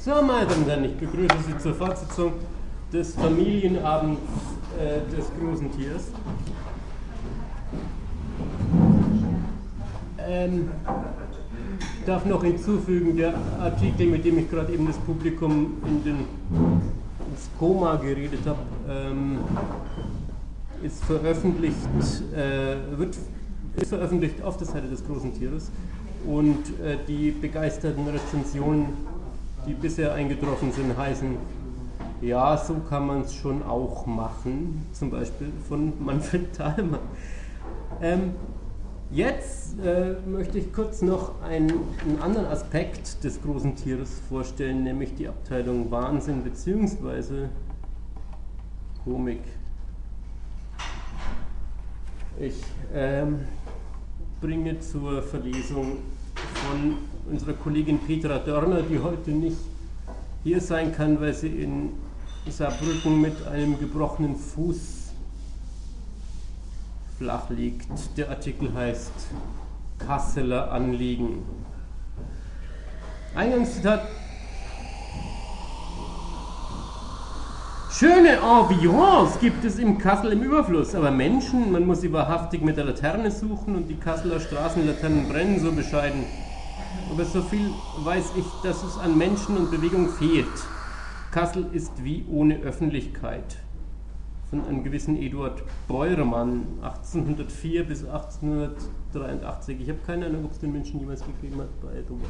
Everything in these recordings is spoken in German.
So, meine Damen und Herren, ich begrüße Sie zur Fortsetzung des Familienabends des großen Tiers. Ich darf noch hinzufügen, der Artikel, mit dem ich gerade eben das Publikum ins Koma geredet habe, ist veröffentlicht auf der Seite des großen Tieres, und die begeisterten Rezensionen, die bisher eingetroffen sind, heißen: Ja, so kann man es schon auch machen, zum Beispiel von Manfred Thalmann. Jetzt möchte ich kurz noch einen anderen Aspekt des großen Tieres vorstellen, nämlich die Abteilung Wahnsinn bzw. Komik. Ich bringe zur Verlesung von unserer Kollegin Petra Dörner, die heute nicht hier sein kann, weil sie in Saarbrücken mit einem gebrochenen Fuß flach liegt. Der Artikel heißt Kasseler Anliegen. Eingangszitat: Schöne Ambiance gibt es im Kassel im Überfluss, aber Menschen, man muss sie wahrhaftig mit der Laterne suchen, und die Kasseler Straßenlaternen brennen so bescheiden. Aber so viel weiß ich, dass es an Menschen und Bewegung fehlt. Kassel ist wie ohne Öffentlichkeit. Von einem gewissen Eduard Beuermann, 1804 bis 1883. Ich habe keine Ahnung, ob es den Menschen jemals gegeben hat bei Eduard.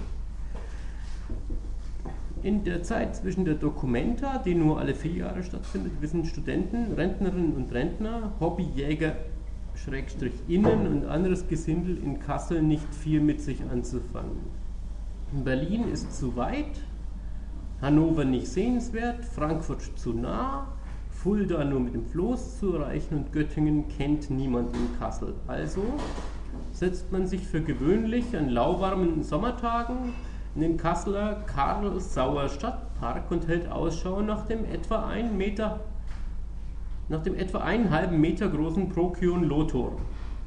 In der Zeit zwischen der Documenta, die nur alle 4 Jahre stattfindet, wissen Studenten, Rentnerinnen und Rentner, Hobbyjäger /Innen und anderes Gesindel in Kassel nicht viel mit sich anzufangen. Berlin ist zu weit, Hannover nicht sehenswert, Frankfurt zu nah, Fulda nur mit dem Floß zu erreichen und Göttingen kennt niemand in Kassel. Also setzt man sich für gewöhnlich an lauwarmen Sommertagen in den Kasseler Karl-Sauer Stadtpark und hält Ausschau nach dem etwa 1,5 Meter großen Procyon-Lotor.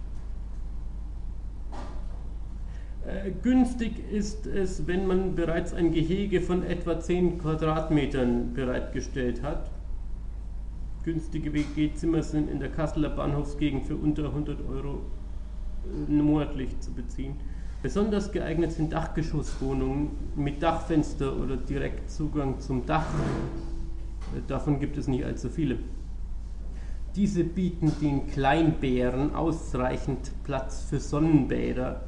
Günstig ist es, wenn man bereits ein Gehege von etwa 10 Quadratmetern bereitgestellt hat. Günstige WG-Zimmer sind in der Kasseler Bahnhofsgegend für unter 100 Euro monatlich zu beziehen. Besonders geeignet sind Dachgeschosswohnungen mit Dachfenster oder Direktzugang zum Dach. Davon gibt es nicht allzu viele. Diese bieten den Kleinbären ausreichend Platz für Sonnenbäder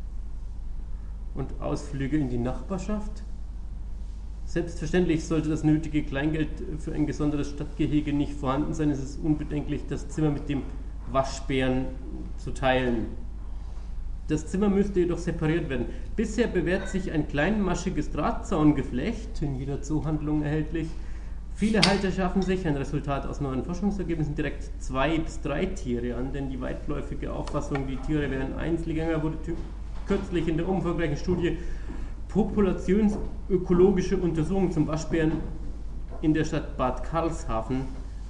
und Ausflüge in die Nachbarschaft. Selbstverständlich sollte das nötige Kleingeld für ein gesondertes Stadtgehege nicht vorhanden sein. Es ist unbedenklich, das Zimmer mit dem Waschbären zu teilen. Das Zimmer müsste jedoch separiert werden. Bisher bewährt sich ein kleinmaschiges Drahtzaungeflecht, in jeder Zoohandlung erhältlich. Viele Halter schaffen sich, ein Resultat aus neuen Forschungsergebnissen, direkt 2 bis 3 Tiere an, denn die weitläufige Auffassung, die Tiere wären Einzelgänger, wurde kürzlich in der umfangreichen Studie Populationsökologische Untersuchung zum Waschbären in der Stadt Bad Karlshafen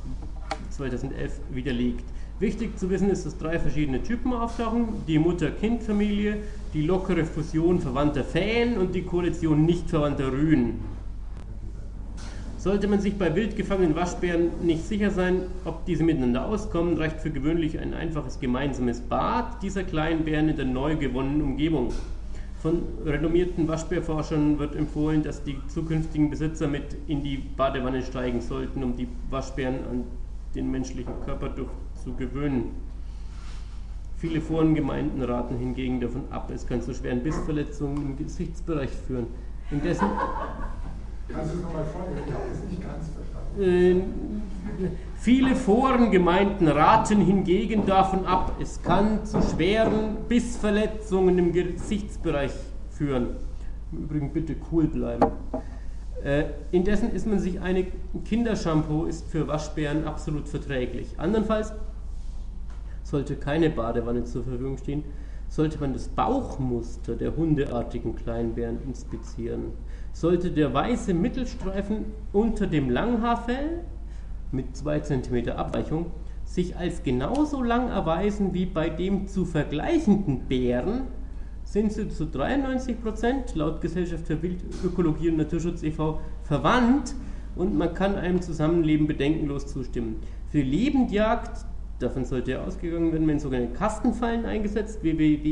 2011 widerlegt. Wichtig zu wissen ist, dass 3 verschiedene Typen auftauchen: die Mutter-Kind-Familie, die lockere Fusion verwandter Fähen und die Koalition nicht verwandter Rühen. Sollte man sich bei wild gefangenen Waschbären nicht sicher sein, ob diese miteinander auskommen, reicht für gewöhnlich ein einfaches gemeinsames Bad dieser kleinen Bären in der neu gewonnenen Umgebung. Von renommierten Waschbärforschern wird empfohlen, dass die zukünftigen Besitzer mit in die Badewanne steigen sollten, um die Waschbären an den menschlichen Körperduft zu gewöhnen. Viele Forengemeinden raten hingegen davon ab. Es kann zu schweren Bissverletzungen im Gesichtsbereich führen. Indessen Kannst du es nochmal vornehmen? Ich habe es nicht ganz verstanden. Viele Forengemeinden raten hingegen davon ab. Es kann zu schweren Bissverletzungen im Gesichtsbereich führen. Im Übrigen bitte cool bleiben. Indessen ist man sich einig, Kindershampoo ist für Waschbären absolut verträglich. Andernfalls, sollte keine Badewanne zur Verfügung stehen, sollte man das Bauchmuster der hundeartigen Kleinbären inspizieren. Sollte der weiße Mittelstreifen unter dem Langhaarfell mit 2 cm Abweichung sich als genauso lang erweisen wie bei dem zu vergleichenden Bären, sind sie zu 93% laut Gesellschaft für Wildökologie und Naturschutz e.V. verwandt und man kann einem Zusammenleben bedenkenlos zustimmen. Für die Lebendjagd, davon sollte ja ausgegangen werden, werden sogenannte Kastenfallen eingesetzt,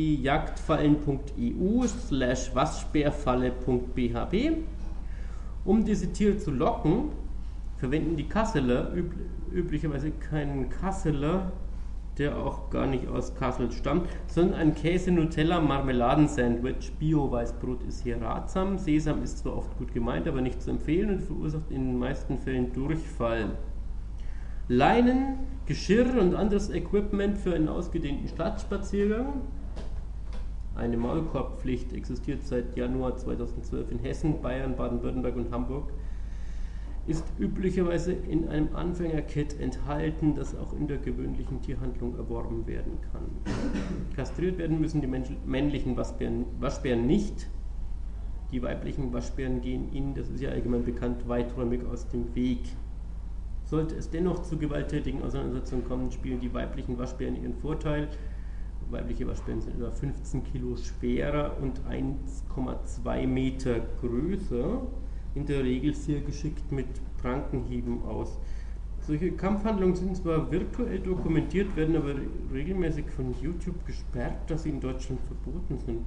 www.jagdfallen.eu/waschbärfalle.bhb. Um diese Tiere zu locken, verwenden die Kasseler üblicherweise keinen Kasseler, der auch gar nicht aus Kassel stammt, sondern ein Käse-Nutella-Marmeladen-Sandwich. Bio-Weißbrot ist hier ratsam. Sesam ist zwar oft gut gemeint, aber nicht zu empfehlen und verursacht in den meisten Fällen Durchfall. Leinen, Geschirr und anderes Equipment für einen ausgedehnten Stadtspaziergang. Eine Maulkorbpflicht existiert seit Januar 2012 in Hessen, Bayern, Baden-Württemberg und Hamburg. Ist üblicherweise in einem Anfängerkit enthalten, das auch in der gewöhnlichen Tierhandlung erworben werden kann. Kastriert werden müssen die männlichen Waschbären nicht. Die weiblichen Waschbären gehen ihnen, das ist ja allgemein bekannt, weiträumig aus dem Weg. Sollte es dennoch zu gewalttätigen Auseinandersetzungen kommen, spielen die weiblichen Waschbären ihren Vorteil. Weibliche Waschbären sind etwa 15 Kilo schwerer und 1,2 Meter größer. In der Regel sehr geschickt mit Prankenhieben aus. Solche Kampfhandlungen sind zwar virtuell dokumentiert, werden aber regelmäßig von YouTube gesperrt, dass sie in Deutschland verboten sind.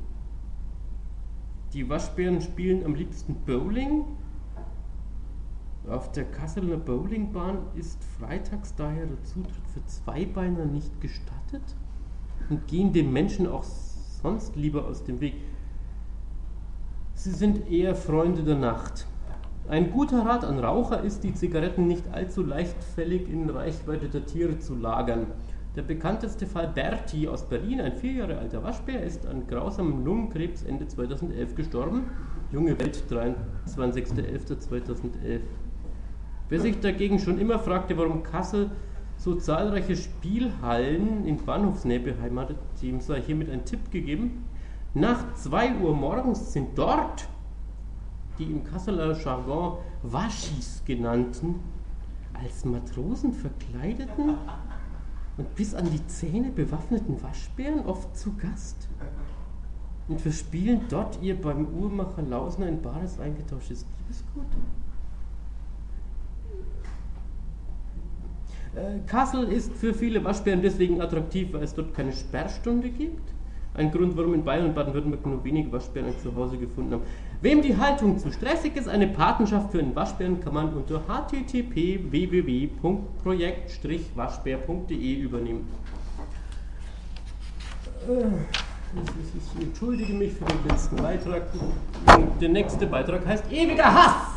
Die Waschbären spielen am liebsten Bowling. Auf der Kasseler Bowlingbahn ist freitags daher der Zutritt für Zweibeiner nicht gestattet und gehen den Menschen auch sonst lieber aus dem Weg. Sie sind eher Freunde der Nacht. Ein guter Rat an Raucher ist, die Zigaretten nicht allzu leichtfällig in Reichweite der Tiere zu lagern. Der bekannteste Fall Berti aus Berlin, ein 4 Jahre alter Waschbär, ist an grausamem Lungenkrebs Ende 2011 gestorben. Junge Welt, 23.11.2011. Wer sich dagegen schon immer fragte, warum Kassel so zahlreiche Spielhallen in Bahnhofsnähe beheimatet, dem sei hiermit ein Tipp gegeben. Nach 2 Uhr morgens sind dort die im Kasseler Jargon Waschis genannten, als Matrosen verkleideten und bis an die Zähne bewaffneten Waschbären oft zu Gast und verspielen dort ihr beim Uhrmacher Lausner in bares eingetauschtes Liebesgut. Kassel ist für viele Waschbären deswegen attraktiv, weil es dort keine Sperrstunde gibt. Ein Grund, warum in Bayern und Baden-Württemberg nur wenige Waschbären ein Zuhause gefunden haben. Wem die Haltung zu stressig ist, eine Patenschaft für einen Waschbären kann man unter http://www.projekt-waschbär.de übernehmen. Ich entschuldige mich für den letzten Beitrag. Der nächste Beitrag heißt Ewiger Hass!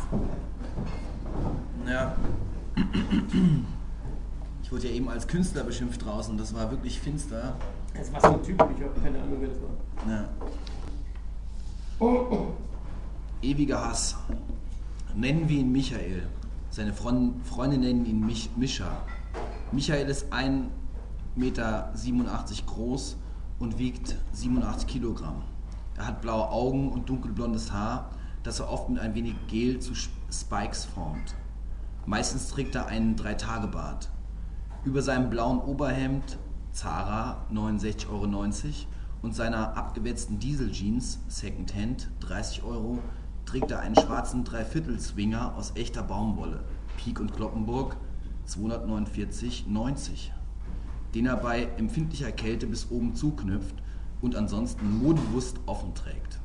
Ja. Ich wurde ja eben als Künstler beschimpft draußen, das war wirklich finster. Das war so ein Typ, ich habe keine Ahnung, wer das war. Ja. Ewiger Hass. Nennen wir ihn Michael. Seine Freunde nennen ihn Mischa. Michael ist 1,87 Meter groß und wiegt 87 Kilogramm. Er hat blaue Augen und dunkelblondes Haar, das er oft mit ein wenig Gel zu Spikes formt. Meistens trägt er einen 3-Tage-Bart. Über seinem blauen Oberhemd, Zara, 69,90 € und seiner abgewetzten Diesel-Jeans, Secondhand, 30 €, trägt er einen schwarzen Dreiviertel-Swinger aus echter Baumwolle, Pieck und Cloppenburg, 249,90 €, den er bei empfindlicher Kälte bis oben zuknüpft und ansonsten modebewusst offen trägt.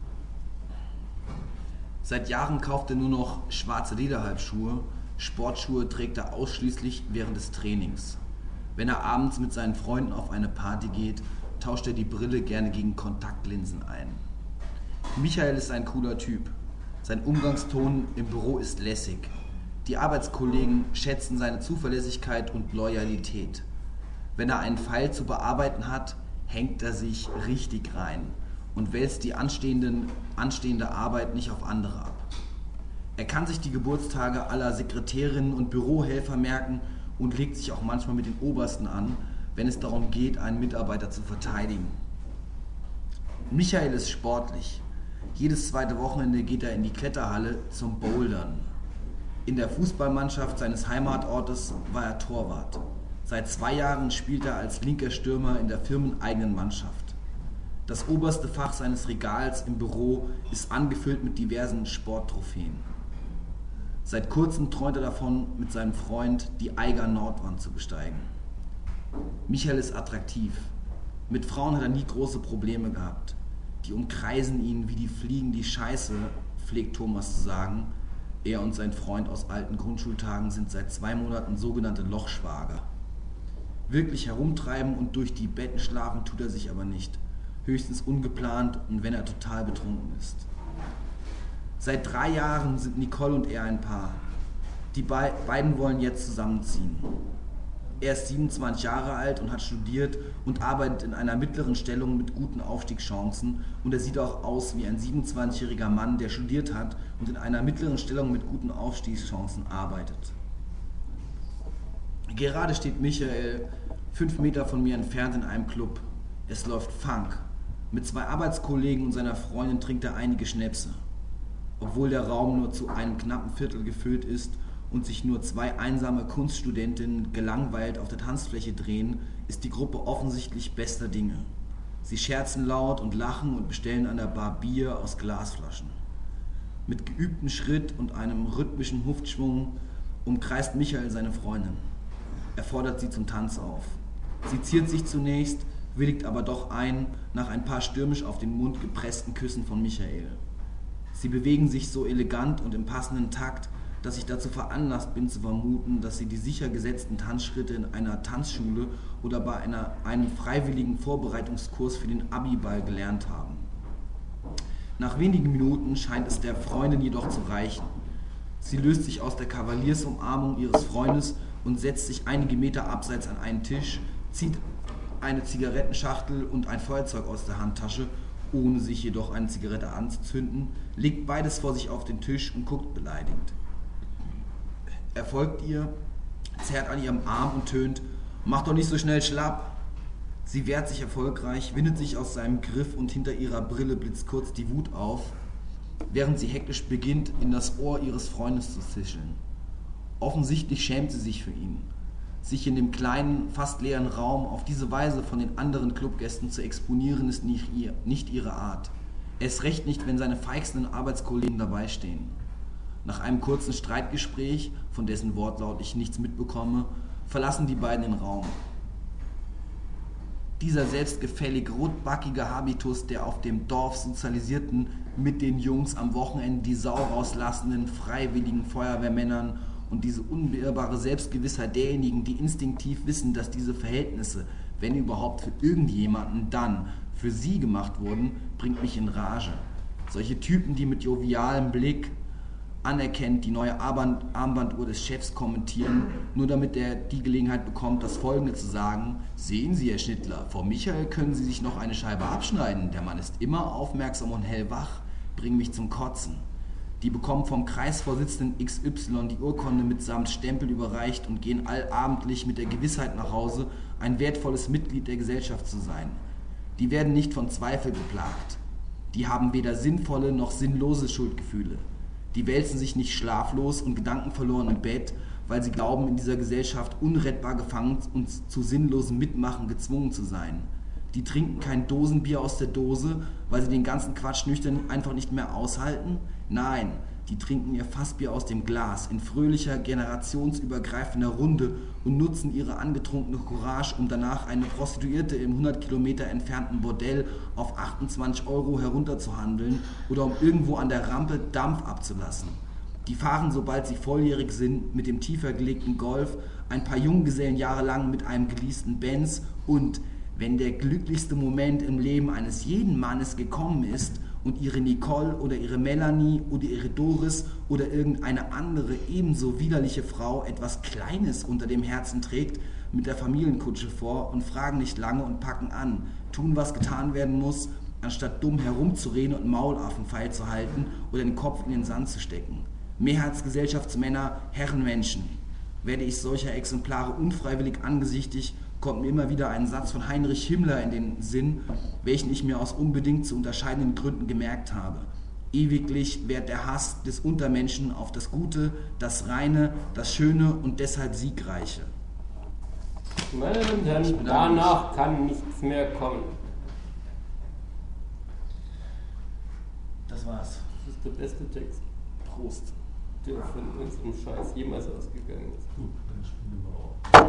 Seit Jahren kauft er nur noch schwarze Lederhalbschuhe. Sportschuhe trägt er ausschließlich während des Trainings. Wenn er abends mit seinen Freunden auf eine Party geht, tauscht er die Brille gerne gegen Kontaktlinsen ein. Michael ist ein cooler Typ. Sein Umgangston im Büro ist lässig. Die Arbeitskollegen schätzen seine Zuverlässigkeit und Loyalität. Wenn er einen Fall zu bearbeiten hat, hängt er sich richtig rein und wälzt die anstehende Arbeit nicht auf andere ab. Er kann sich die Geburtstage aller Sekretärinnen und Bürohelfer merken und legt sich auch manchmal mit den Obersten an, wenn es darum geht, einen Mitarbeiter zu verteidigen. Michael ist sportlich. Jedes zweite Wochenende geht er in die Kletterhalle zum Bouldern. In der Fußballmannschaft seines Heimatortes war er Torwart. Seit 2 Jahren spielt er als linker Stürmer in der firmeneigenen Mannschaft. Das oberste Fach seines Regals im Büro ist angefüllt mit diversen Sporttrophäen. Seit kurzem träumt er davon, mit seinem Freund die Eiger Nordwand zu besteigen. Michael ist attraktiv. Mit Frauen hat er nie große Probleme gehabt. Die umkreisen ihn wie die Fliegen die Scheiße, pflegt Thomas zu sagen. Er und sein Freund aus alten Grundschultagen sind seit 2 Monaten sogenannte Lochschwager. Wirklich herumtreiben und durch die Betten schlafen tut er sich aber nicht. Höchstens ungeplant und wenn er total betrunken ist. Seit 3 Jahren sind Nicole und er ein Paar. Die beiden wollen jetzt zusammenziehen. Er ist 27 Jahre alt und hat studiert und arbeitet in einer mittleren Stellung mit guten Aufstiegschancen. Und er sieht auch aus wie ein 27-jähriger Mann, der studiert hat und in einer mittleren Stellung mit guten Aufstiegschancen arbeitet. Gerade steht Michael 5 Meter von mir entfernt in einem Club. Es läuft Funk. Mit 2 Arbeitskollegen und seiner Freundin trinkt er einige Schnäpse. Obwohl der Raum nur zu einem knappen Viertel gefüllt ist und sich nur 2 einsame Kunststudentinnen gelangweilt auf der Tanzfläche drehen, ist die Gruppe offensichtlich bester Dinge. Sie scherzen laut und lachen und bestellen an der Bar Bier aus Glasflaschen. Mit geübtem Schritt und einem rhythmischen Hüftschwung umkreist Michael seine Freundin. Er fordert sie zum Tanz auf. Sie ziert sich zunächst, willigt aber doch ein, nach ein paar stürmisch auf den Mund gepressten Küssen von Michael. Sie bewegen sich so elegant und im passenden Takt, dass ich dazu veranlasst bin zu vermuten, dass sie die sicher gesetzten Tanzschritte in einer Tanzschule oder bei einem freiwilligen Vorbereitungskurs für den Abiball gelernt haben. Nach wenigen Minuten scheint es der Freundin jedoch zu reichen. Sie löst sich aus der Kavaliersumarmung ihres Freundes und setzt sich einige Meter abseits an einen Tisch, zieht eine Zigarettenschachtel und ein Feuerzeug aus der Handtasche, ohne sich jedoch eine Zigarette anzuzünden, legt beides vor sich auf den Tisch und guckt beleidigt. Er folgt ihr, zerrt an ihrem Arm und tönt: "Mach doch nicht so schnell schlapp!" Sie wehrt sich erfolgreich, windet sich aus seinem Griff und hinter ihrer Brille blitzt kurz die Wut auf, während sie hektisch beginnt, in das Ohr ihres Freundes zu zischeln. Offensichtlich schämt sie sich für ihn. Sich in dem kleinen, fast leeren Raum auf diese Weise von den anderen Clubgästen zu exponieren, ist nicht ihre Art. Erst recht nicht, wenn seine feixenden Arbeitskollegen dabei stehen. Nach einem kurzen Streitgespräch, von dessen Wortlaut ich nichts mitbekomme, verlassen die beiden den Raum. Dieser selbstgefällig rotbackige Habitus der auf dem Dorf sozialisierten, mit den Jungs am Wochenende die Sau rauslassenden, freiwilligen Feuerwehrmännern und diese unbeirrbare Selbstgewissheit derjenigen, die instinktiv wissen, dass diese Verhältnisse, wenn überhaupt für irgendjemanden, dann für sie gemacht wurden, bringt mich in Rage. Solche Typen, die mit jovialem Blick anerkennt die neue Armbanduhr des Chefs kommentieren, nur damit er die Gelegenheit bekommt, das Folgende zu sagen: "Sehen Sie, Herr Schnittler, vor Michael können Sie sich noch eine Scheibe abschneiden. Der Mann ist immer aufmerksam und hellwach, bringen mich zum Kotzen." Die bekommen vom Kreisvorsitzenden XY die Urkunde mitsamt Stempel überreicht und gehen allabendlich mit der Gewissheit nach Hause, ein wertvolles Mitglied der Gesellschaft zu sein. Die werden nicht von Zweifel geplagt. Die haben weder sinnvolle noch sinnlose Schuldgefühle. Die wälzen sich nicht schlaflos und gedankenverloren im Bett, weil sie glauben, in dieser Gesellschaft unrettbar gefangen und zu sinnlosem Mitmachen gezwungen zu sein. Die trinken kein Dosenbier aus der Dose, weil sie den ganzen Quatsch nüchtern einfach nicht mehr aushalten. Nein, die trinken ihr Fassbier aus dem Glas in fröhlicher, generationsübergreifender Runde und nutzen ihre angetrunkene Courage, um danach eine Prostituierte im 100 Kilometer entfernten Bordell auf 28 € herunterzuhandeln oder um irgendwo an der Rampe Dampf abzulassen. Die fahren, sobald sie volljährig sind, mit dem tiefer gelegten Golf, ein paar Junggesellen jahrelang mit einem geleasten Benz und, wenn der glücklichste Moment im Leben eines jeden Mannes gekommen ist und ihre Nicole oder ihre Melanie oder ihre Doris oder irgendeine andere ebenso widerliche Frau etwas Kleines unter dem Herzen trägt, mit der Familienkutsche vor und fragen nicht lange und packen an, tun, was getan werden muss, anstatt dumm herumzureden und Maulaffen feil zu halten oder den Kopf in den Sand zu stecken. Mehrheitsgesellschaftsmänner, Herrenmenschen. Werde ich solcher Exemplare unfreiwillig angesichtig, kommt mir immer wieder ein Satz von Heinrich Himmler in den Sinn, welchen ich mir aus unbedingt zu unterscheidenden Gründen gemerkt habe. Ewiglich währt der Hass des Untermenschen auf das Gute, das Reine, das Schöne und deshalb Siegreiche. Meine Damen und Herren, danach kann nichts mehr kommen. war's. Das ist der beste Text, Prost. der von unserem Scheiß jemals ausgegangen ist. Gut, dann spielen wir auch.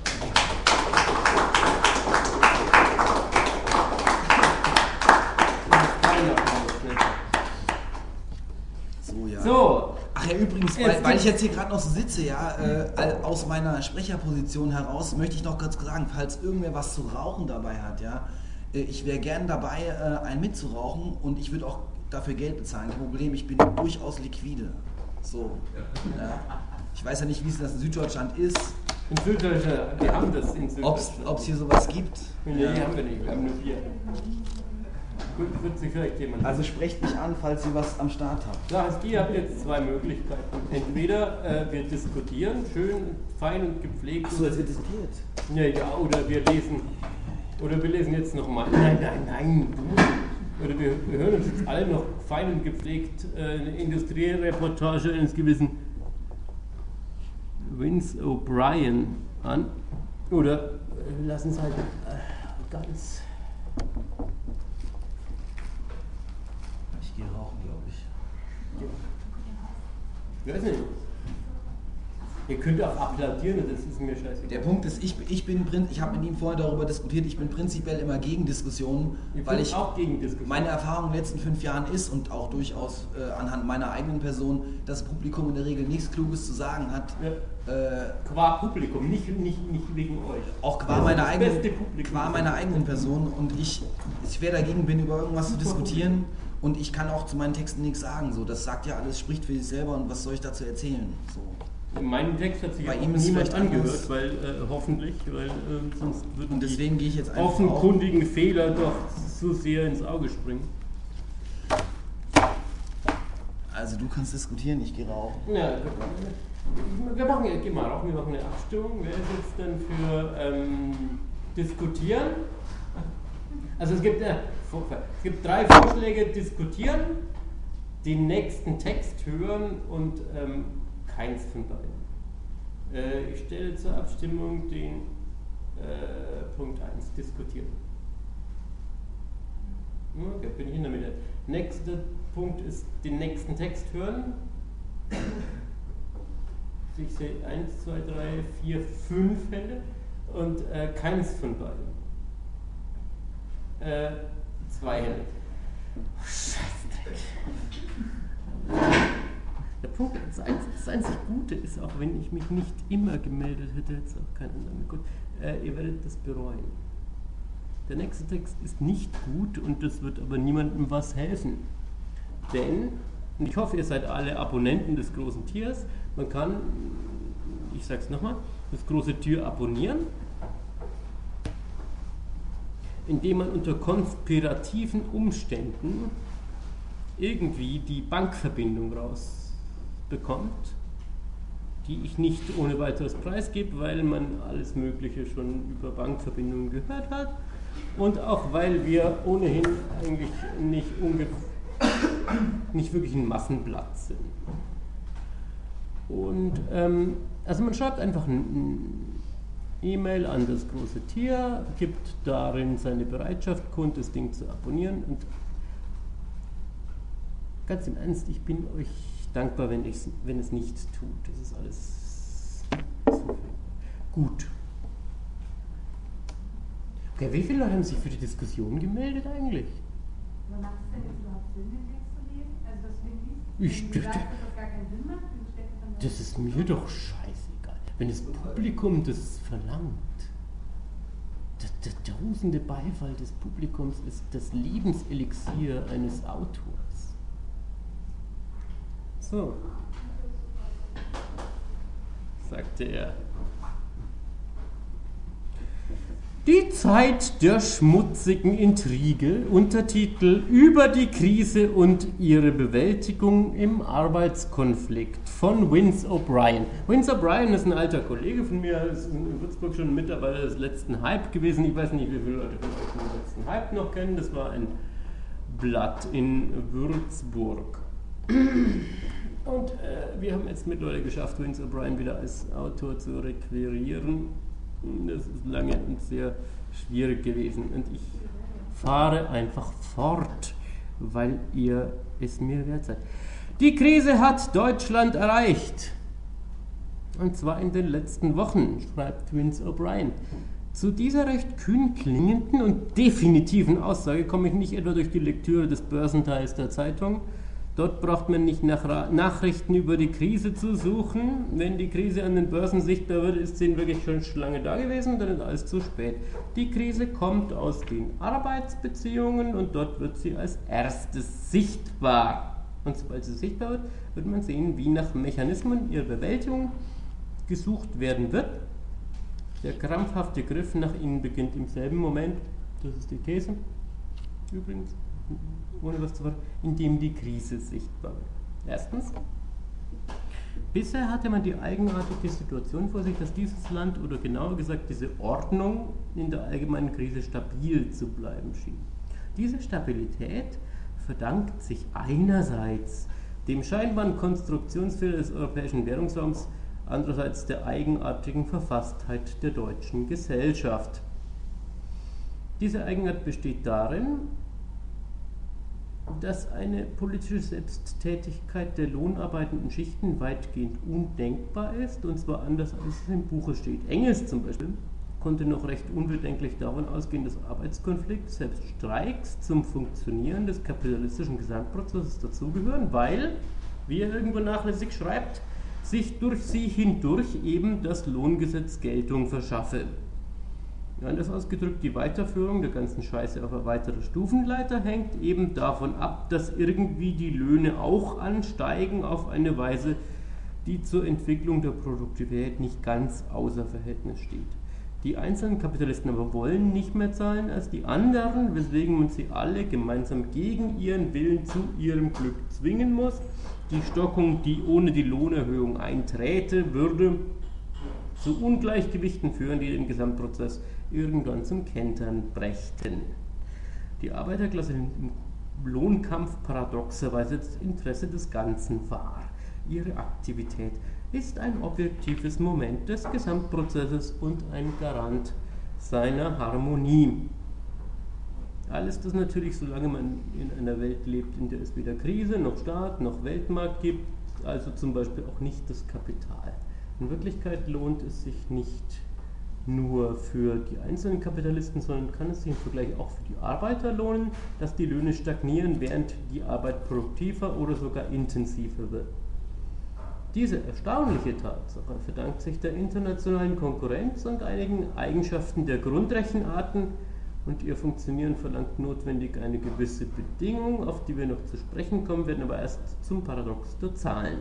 So, ja. So. Ach ja, übrigens, weil ich jetzt hier gerade noch so sitze, ja, aus meiner Sprecherposition heraus, möchte ich noch kurz sagen, falls irgendwer was zu rauchen dabei hat, ja, ich wäre gern dabei, einen mitzurauchen und ich würde auch dafür Geld bezahlen. Kein Problem, ich bin durchaus liquide. So. Ja. Ich weiß ja nicht, wie es das in Süddeutschland ist. In Süddeutschland, wir haben das in Süddeutschland. Ob es hier sowas gibt. Nee, ja. Haben wir nicht, wir haben nur Bier. Gut, wird sich vielleicht jemand. Also sprecht mich an, falls ihr was am Start habt. Sagst ihr habt jetzt zwei Möglichkeiten. Entweder wir diskutieren, schön, fein und gepflegt. Achso, es wird diskutiert. Ja, oder wir lesen jetzt nochmal. Nein, du. Oder wir hören uns jetzt alle noch fein und gepflegt eine Industriereportage eines gewissen Vince O'Brien an. Oder lassen es halt ganz. Ich gehe rauchen, glaube ich. Ich weiß nicht. Ihr könnt auch applaudieren, das ist mir scheißegal. Der Punkt ist, ich habe mit ihm vorher darüber diskutiert, ich bin prinzipiell immer gegen Diskussionen, weil ich auch gegen Diskussionen. Meine Erfahrung in den letzten 5 Jahren ist und auch durchaus anhand meiner eigenen Person, dass das Publikum in der Regel nichts Kluges zu sagen hat. Ja. Qua Publikum, nicht wegen euch. Auch qua meiner eigenen Person und ich schwer dagegen bin, über irgendwas zu diskutieren und ich kann auch zu meinen Texten nichts sagen. So, das sagt ja alles, spricht für sich selber und was soll ich dazu erzählen? So. Meinen Text hat sich bei auch ihm ist niemand angehört, anders. weil hoffentlich, weil sonst würden und deswegen gehe ich jetzt die einfach offenkundigen Fehler doch zu sehr ins Auge springen. Also du kannst diskutieren, ich gehe rauchen. Ja, geh mal rauchen, wir machen eine Abstimmung. Wer ist jetzt denn für diskutieren? Also es gibt 3 Vorschläge: diskutieren, den nächsten Text hören und keins von beiden. Ich stelle zur Abstimmung den Punkt 1, diskutieren. Okay, bin ich in der Mitte. Nächster Punkt ist den nächsten Text hören. Ich sehe 1, 2, 3, 4, 5 Hände und keins von beiden. 2 Hände. Scheißdreck. Der Punkt, das einzig Gute ist, auch wenn ich mich nicht immer gemeldet hätte, hätte es auch keinen anderen Grund. Ihr werdet das bereuen. Der nächste Text ist nicht gut und das wird aber niemandem was helfen. Denn, und ich hoffe, ihr seid alle Abonnenten des großen Tiers, man kann, ich sag's nochmal, das große Tier abonnieren, indem man unter konspirativen Umständen irgendwie die Bankverbindung rausbekommt, die ich nicht ohne weiteres preisgebe, weil man alles Mögliche schon über Bankverbindungen gehört hat und auch weil wir ohnehin eigentlich nicht wirklich ein Massenblatt sind. Und also man schreibt einfach ein E-Mail an das große Tier, gibt darin seine Bereitschaft kund, das Ding zu abonnieren und ganz im Ernst, ich bin euch dankbar, wenn es nicht tut. Das ist alles so gut. Okay, wie viele Leute haben sich für die Diskussion gemeldet eigentlich? Aber macht es denn jetzt überhaupt Sinn, den Text zu lesen? Also dass du den liest? Wenn du sagst, dass das gar keinen Sinn macht, dann steckt das dann Das ist mir doch scheißegal. Wenn das Publikum das verlangt, der tosende Beifall des Publikums ist das Lebenselixier eines Autors. So, sagte er. Die Zeit der schmutzigen Intrige, Untertitel über die Krise und ihre Bewältigung im Arbeitskonflikt von Vince O'Brien. Vince O'Brien ist ein alter Kollege von mir, ist in Würzburg schon Mitarbeiter des letzten Hype gewesen. Ich weiß nicht, wie viele Leute von euch den letzten Hype noch kennen. Das war ein Blatt in Würzburg. Und wir haben jetzt mittlerweile geschafft, Vince O'Brien wieder als Autor zu requirieren. Das ist lange und sehr schwierig gewesen. Und ich fahre einfach fort weil ihr es mir wert seid. Die Krise hat Deutschland erreicht. Und zwar in den letzten Wochen, schreibt Vince O'Brien. Zu dieser recht kühn klingenden und definitiven Aussage komme ich nicht etwa durch die Lektüre des Börsenteils der Zeitung. Dort braucht man nicht nach Nachrichten über die Krise zu suchen. Wenn die Krise an den Börsen sichtbar wird, ist sie wirklich schon lange da gewesen, dann ist alles zu spät. Die Krise kommt aus den Arbeitsbeziehungen und dort wird sie als erstes sichtbar. Und sobald sie sichtbar wird, wird man sehen, wie nach Mechanismen ihrer Bewältigung gesucht werden wird. Der krampfhafte Griff nach innen beginnt im selben Moment, das ist die These, übrigens, ohne was zu sagen, in dem die Krise sichtbar wird. Erstens, bisher hatte man die eigenartige Situation vor sich, dass dieses Land, oder genauer gesagt diese Ordnung, in der allgemeinen Krise stabil zu bleiben schien. Diese Stabilität verdankt sich einerseits dem scheinbaren Konstruktionsfehler des europäischen Währungsraums, andererseits der eigenartigen Verfasstheit der deutschen Gesellschaft. Diese Eigenart besteht darin, dass eine politische Selbsttätigkeit der lohnarbeitenden Schichten weitgehend undenkbar ist, und zwar anders als es im Buche steht. Engels zum Beispiel konnte noch recht unbedenklich davon ausgehen, dass Arbeitskonflikte, selbst Streiks, zum Funktionieren des kapitalistischen Gesamtprozesses dazugehören, weil, wie er irgendwo nachlässig schreibt, sich durch sie hindurch eben das Lohngesetz Geltung verschaffe. Anders ausgedrückt, die Weiterführung der ganzen Scheiße auf eine weitere Stufenleiter hängt eben davon ab, dass irgendwie die Löhne auch ansteigen auf eine Weise, die zur Entwicklung der Produktivität nicht ganz außer Verhältnis steht. Die einzelnen Kapitalisten aber wollen nicht mehr zahlen als die anderen, weswegen man sie alle gemeinsam gegen ihren Willen zu ihrem Glück zwingen muss. Die Stockung, die ohne die Lohnerhöhung einträte, würde zu Ungleichgewichten führen, die den Gesamtprozess irgendwann zum Kentern brächten. Die Arbeiterklasse im Lohnkampf paradoxerweise das Interesse des Ganzen wahr. Ihre Aktivität ist ein objektives Moment des Gesamtprozesses und ein Garant seiner Harmonie. Alles das natürlich, solange man in einer Welt lebt, in der es weder Krise noch Staat noch Weltmarkt gibt, also zum Beispiel auch nicht das Kapital. In Wirklichkeit lohnt es sich nicht nur für die einzelnen Kapitalisten, sondern kann es sich im Vergleich auch für die Arbeiter lohnen, dass die Löhne stagnieren, während die Arbeit produktiver oder sogar intensiver wird. Diese erstaunliche Tatsache verdankt sich der internationalen Konkurrenz und einigen Eigenschaften der Grundrechenarten, und ihr Funktionieren verlangt notwendig eine gewisse Bedingung, auf die wir noch zu sprechen kommen werden, aber erst zum Paradox der Zahlen.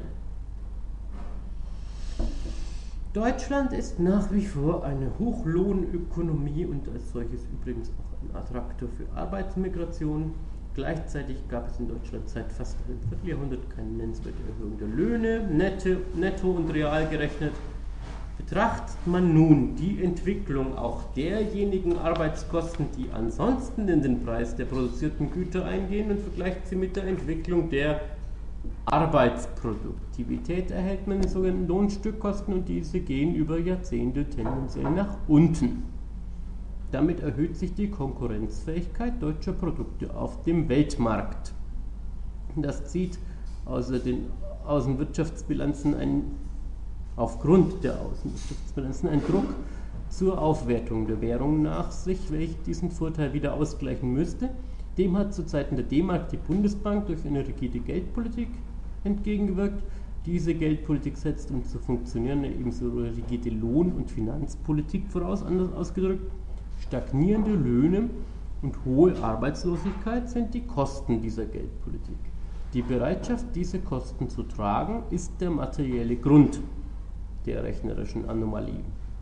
Deutschland ist nach wie vor eine Hochlohnökonomie und als solches übrigens auch ein Attraktor für Arbeitsmigration. Gleichzeitig gab es in Deutschland seit fast einem Vierteljahrhundert keine nennenswerte Erhöhung der Löhne, netto und real gerechnet. Betrachtet man nun die Entwicklung auch derjenigen Arbeitskosten, die ansonsten in den Preis der produzierten Güter eingehen, und vergleicht sie mit der Entwicklung der Arbeitsproduktivität, erhält man die sogenannten Lohnstückkosten, und diese gehen über Jahrzehnte tendenziell nach unten. Damit erhöht sich die Konkurrenzfähigkeit deutscher Produkte auf dem Weltmarkt. Das zieht außer den Außenwirtschaftsbilanzen aufgrund der Außenwirtschaftsbilanzen einen Druck zur Aufwertung der Währung nach sich, welche diesen Vorteil wieder ausgleichen müsste. Dem hat zu Zeiten der D-Mark die Bundesbank durch eine rigide Geldpolitik entgegengewirkt. Diese Geldpolitik setzt, um zu funktionieren, eine ebenso rigide Lohn- und Finanzpolitik voraus, anders ausgedrückt. Stagnierende Löhne und hohe Arbeitslosigkeit sind die Kosten dieser Geldpolitik. Die Bereitschaft, diese Kosten zu tragen, ist der materielle Grund der rechnerischen Anomalie.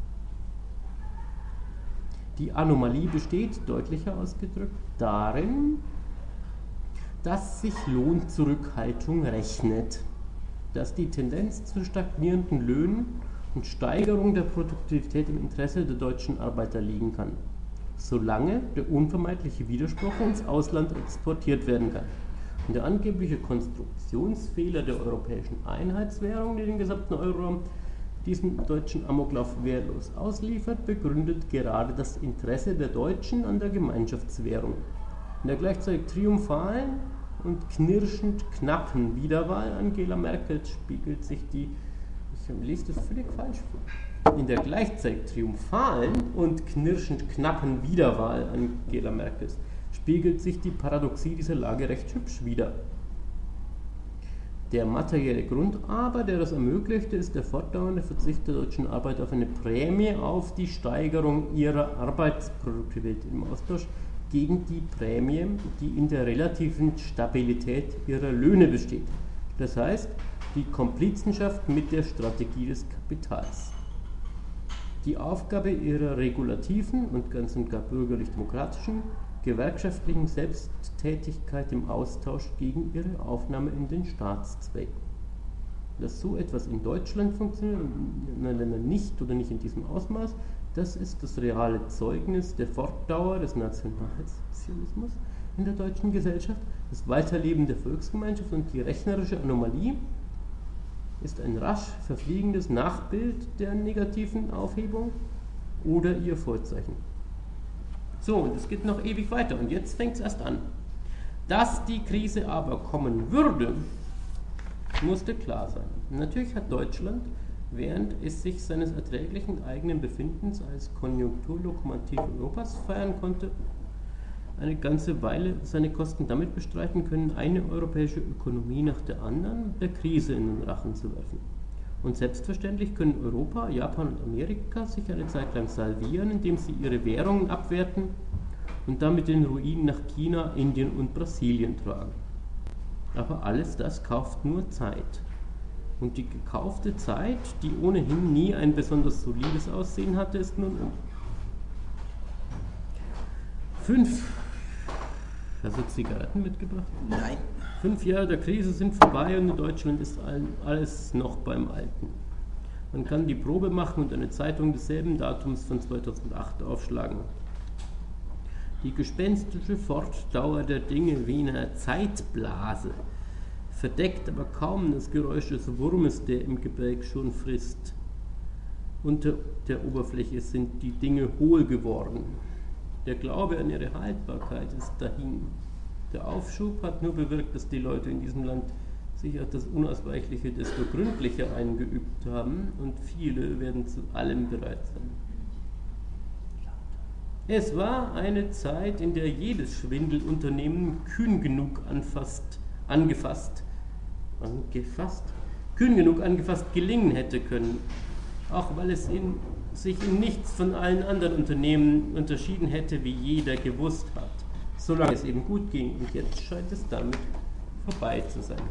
Die Anomalie besteht, deutlicher ausgedrückt, darin, dass sich Lohnzurückhaltung rechnet, dass die Tendenz zu stagnierenden Löhnen und Steigerung der Produktivität im Interesse der deutschen Arbeiter liegen kann, solange der unvermeidliche Widerspruch ins Ausland exportiert werden kann. Und der angebliche Konstruktionsfehler der europäischen Einheitswährung, die den gesamten Euroraum diesen deutschen Amoklauf wehrlos ausliefert, begründet gerade das Interesse der Deutschen an der Gemeinschaftswährung. In der gleichzeitig triumphalen und knirschend knappen Wiederwahl Angela Merkels spiegelt sich die, ich lese das völlig falsch vor, in der gleichzeitig triumphalen und knirschend knappen Wiederwahl Angela Merkels spiegelt sich die Paradoxie dieser Lage recht hübsch wider. Der materielle Grund aber, der das ermöglichte, ist der fortdauernde Verzicht der deutschen Arbeit auf eine Prämie auf die Steigerung ihrer Arbeitsproduktivität im Austausch gegen die Prämie, die in der relativen Stabilität ihrer Löhne besteht. Das heißt, die Komplizenschaft mit der Strategie des Kapitals. Die Aufgabe ihrer regulativen und ganz und gar bürgerlich-demokratischen gewerkschaftlichen Selbsttätigkeit im Austausch gegen ihre Aufnahme in den Staatszweck. Dass so etwas in Deutschland funktioniert, in anderen Ländern nicht oder nicht in diesem Ausmaß, das ist das reale Zeugnis der Fortdauer des Nationalsozialismus in der deutschen Gesellschaft, das Weiterleben der Volksgemeinschaft, und die rechnerische Anomalie ist ein rasch verfliegendes Nachbild der negativen Aufhebung oder ihr Vorzeichen. So, und es geht noch ewig weiter und jetzt fängt es erst an. Dass die Krise aber kommen würde, musste klar sein. Natürlich hat Deutschland, während es sich seines erträglichen eigenen Befindens als Konjunkturlokomotiv Europas feiern konnte, eine ganze Weile seine Kosten damit bestreiten können, eine europäische Ökonomie nach der anderen der Krise in den Rachen zu werfen. Und selbstverständlich können Europa, Japan und Amerika sich eine Zeit lang salvieren, indem sie ihre Währungen abwerten und damit den Ruin nach China, Indien und Brasilien tragen. Aber alles das kauft nur Zeit. Und die gekaufte Zeit, die ohnehin nie ein besonders solides Aussehen hatte, ist nun um. 5. Hast du Zigaretten mitgebracht? Nein. 5 Jahre der Krise sind vorbei und in Deutschland ist alles noch beim Alten. Man kann die Probe machen und eine Zeitung desselben Datums von 2008 aufschlagen. Die gespenstische Fortdauer der Dinge wie in einer Zeitblase verdeckt aber kaum das Geräusch des Wurmes, der im Gebälk schon frisst. Unter der Oberfläche sind die Dinge hohl geworden. Der Glaube an ihre Haltbarkeit ist dahin. Der Aufschub hat nur bewirkt, dass die Leute in diesem Land sich auf das Unausweichliche desto gründlicher eingeübt haben und viele werden zu allem bereit sein. Es war eine Zeit, in der jedes Schwindelunternehmen kühn genug angefasst gelingen hätte können, auch weil es sich in nichts von allen anderen Unternehmen unterschieden hätte, wie jeder gewusst hat, solange es eben gut ging. Und jetzt scheint es damit vorbei zu sein.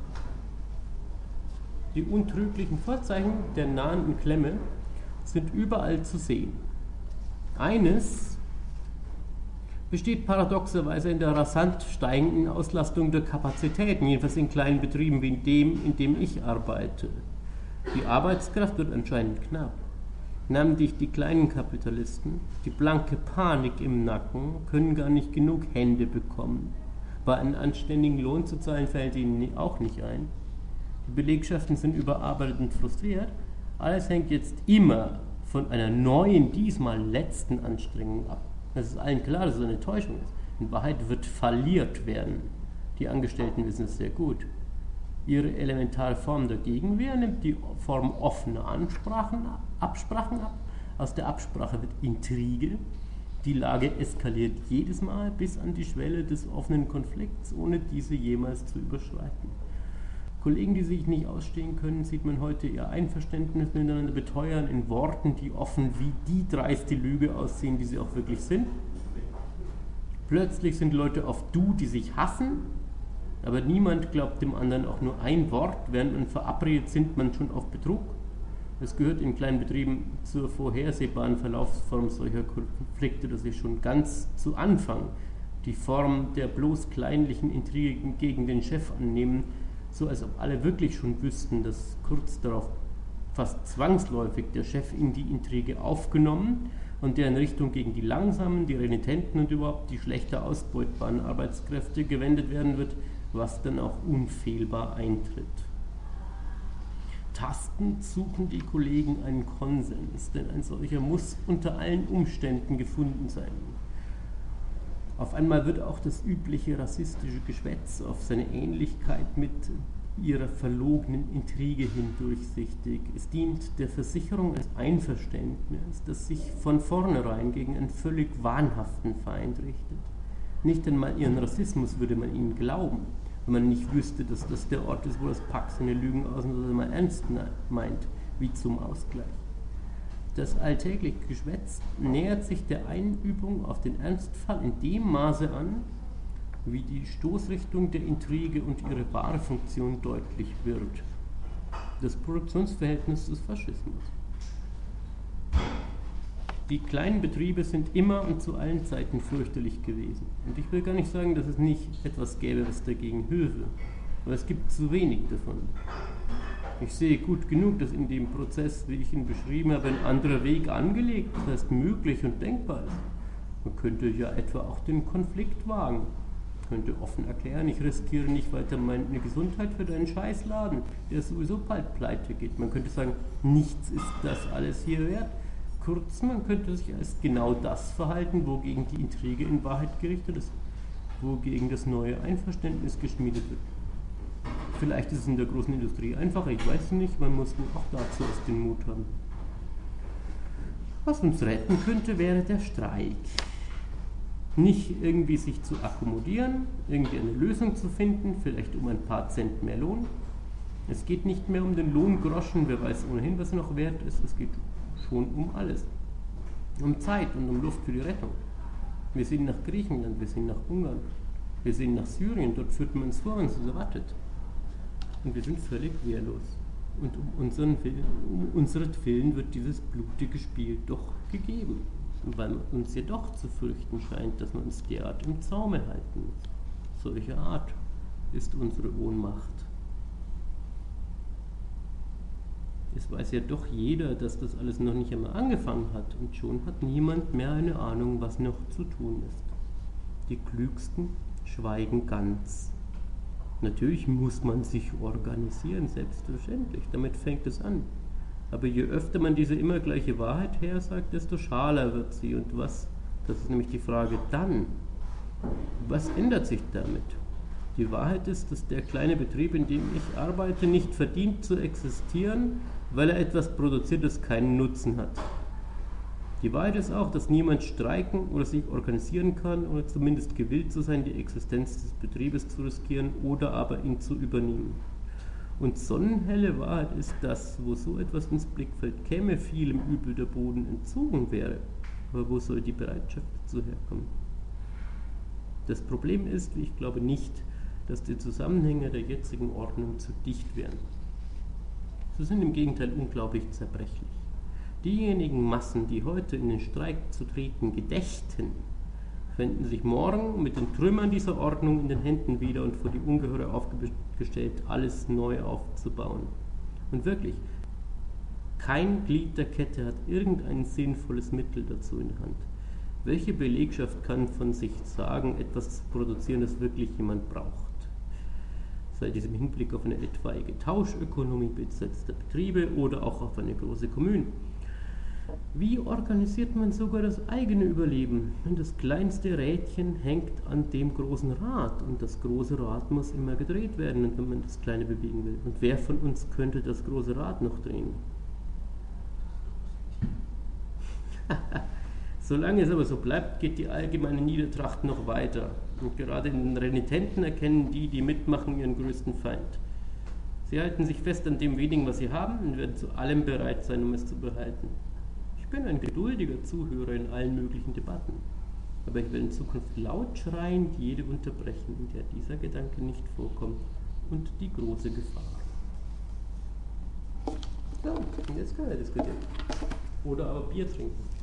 Die untrüglichen Vorzeichen der nahenden Klemme sind überall zu sehen. Eines besteht paradoxerweise in der rasant steigenden Auslastung der Kapazitäten, jedenfalls in kleinen Betrieben wie dem, in dem ich arbeite. Die Arbeitskraft wird anscheinend knapp. Namentlich die kleinen Kapitalisten, die blanke Panik im Nacken, können gar nicht genug Hände bekommen. Bei einen anständigen Lohn zu zahlen fällt ihnen auch nicht ein. Die Belegschaften sind überarbeitet und frustriert. Alles hängt jetzt immer von einer neuen, diesmal letzten Anstrengung ab. Das ist allen klar, dass es eine Täuschung ist. In Wahrheit wird falliert werden. Die Angestellten wissen es sehr gut. Ihre elementare Form der Gegenwehr nimmt die Form offener Absprachen ab. Aus der Absprache wird Intrige. Die Lage eskaliert jedes Mal bis an die Schwelle des offenen Konflikts, ohne diese jemals zu überschreiten. Kollegen, die sich nicht ausstehen können, sieht man heute ihr Einverständnis miteinander beteuern in Worten, die offen wie die dreiste Lüge aussehen, die sie auch wirklich sind. Plötzlich sind Leute auf Du, die sich hassen, aber niemand glaubt dem anderen auch nur ein Wort. Während man verabredet, sind man schon auf Betrug. Es gehört in kleinen Betrieben zur vorhersehbaren Verlaufsform solcher Konflikte, dass sie schon ganz zu Anfang die Form der bloß kleinlichen Intrigen gegen den Chef annehmen, so als ob alle wirklich schon wüssten, dass kurz darauf fast zwangsläufig der Chef in die Intrige aufgenommen und deren Richtung gegen die langsamen, die renitenten und überhaupt die schlechter ausbeutbaren Arbeitskräfte gewendet werden wird, was dann auch unfehlbar eintritt. Tastend suchen die Kollegen einen Konsens, denn ein solcher muss unter allen Umständen gefunden sein. Auf einmal wird auch das übliche rassistische Geschwätz auf seine Ähnlichkeit mit ihrer verlogenen Intrige hin durchsichtig. Es dient der Versicherung eines Einverständnisses, das sich von vornherein gegen einen völlig wahnhaften Feind richtet. Nicht einmal ihren Rassismus würde man ihnen glauben, wenn man nicht wüsste, dass das der Ort ist, wo das Pack seine Lügen ausnahmsweise mal ernst meint, wie zum Ausgleich. Das alltägliche Geschwätz nähert sich der Einübung auf den Ernstfall in dem Maße an, wie die Stoßrichtung der Intrige und ihre wahre Funktion deutlich wird. Das Produktionsverhältnis des Faschismus. Die kleinen Betriebe sind immer und zu allen Zeiten fürchterlich gewesen. Und ich will gar nicht sagen, dass es nicht etwas gäbe, was dagegen hülfe, aber es gibt zu wenig davon. Ich sehe gut genug, dass in dem Prozess, wie ich ihn beschrieben habe, ein anderer Weg angelegt, das heißt möglich und denkbar ist. Man könnte ja etwa auch den Konflikt wagen. Man könnte offen erklären, ich riskiere nicht weiter meine Gesundheit für deinen Scheißladen, der sowieso bald pleite geht. Man könnte sagen, nichts ist das alles hier wert. Kurz, man könnte sich als genau das verhalten, wogegen die Intrige in Wahrheit gerichtet ist, wogegen das neue Einverständnis geschmiedet wird. Vielleicht ist es in der großen Industrie einfacher, ich weiß nicht, man muss wohl auch dazu erst den Mut haben. Was uns retten könnte, wäre der Streik. Nicht irgendwie sich zu akkommodieren, irgendwie eine Lösung zu finden, vielleicht um ein paar Cent mehr Lohn. Es geht nicht mehr um den Lohngroschen, wer weiß ohnehin, was er noch wert ist, es geht schon um alles. Um Zeit und um Luft für die Rettung. Wir sehen nach Griechenland, wir sehen nach Ungarn, wir sehen nach Syrien, dort führt man es vor und es erwartet. Und wir sind völlig wehrlos. Und um unseretwillen wird dieses blutige Spiel doch gegeben. Weil uns ja doch zu fürchten scheint, dass man uns derart im Zaume halten muss. Solche Art ist unsere Ohnmacht. Es weiß ja doch jeder, dass das alles noch nicht einmal angefangen hat. Und schon hat niemand mehr eine Ahnung, was noch zu tun ist. Die Klügsten schweigen ganz. Natürlich muss man sich organisieren, selbstverständlich, damit fängt es an. Aber je öfter man diese immer gleiche Wahrheit hersagt, desto schaler wird sie. Und was, das ist nämlich die Frage dann, was ändert sich damit? Die Wahrheit ist, dass der kleine Betrieb, in dem ich arbeite, nicht verdient zu existieren, weil er etwas produziert, das keinen Nutzen hat. Die Wahrheit ist auch, dass niemand streiken oder sich organisieren kann oder zumindest gewillt zu sein, die Existenz des Betriebes zu riskieren oder aber ihn zu übernehmen. Und sonnenhelle Wahrheit ist, dass, wo so etwas ins Blickfeld käme, vielem Übel der Boden entzogen wäre. Aber wo soll die Bereitschaft dazu herkommen? Das Problem ist, ich glaube nicht, dass die Zusammenhänge der jetzigen Ordnung zu dicht wären. Sie sind im Gegenteil unglaublich zerbrechlich. Diejenigen Massen, die heute in den Streik zu treten gedächten, fänden sich morgen mit den Trümmern dieser Ordnung in den Händen wieder und vor die Ungeheure aufgestellt, alles neu aufzubauen. Und wirklich, kein Glied der Kette hat irgendein sinnvolles Mittel dazu in der Hand. Welche Belegschaft kann von sich sagen, etwas zu produzieren, das wirklich jemand braucht? Sei dies im Hinblick auf eine etwaige Tauschökonomie besetzter Betriebe oder auch auf eine große Kommune. Wie organisiert man sogar das eigene Überleben? Das kleinste Rädchen hängt an dem großen Rad und das große Rad muss immer gedreht werden, wenn man das kleine bewegen will. Und wer von uns könnte das große Rad noch drehen? Solange es aber so bleibt, geht die allgemeine Niedertracht noch weiter. Und gerade in den Renitenten erkennen die, die mitmachen, ihren größten Feind. Sie halten sich fest an dem wenigen, was sie haben und werden zu allem bereit sein, um es zu behalten. Ich bin ein geduldiger Zuhörer in allen möglichen Debatten, aber ich will in Zukunft laut schreien, jede unterbrechen, in der dieser Gedanke nicht vorkommt und die große Gefahr. So, und jetzt können wir diskutieren. Oder aber Bier trinken.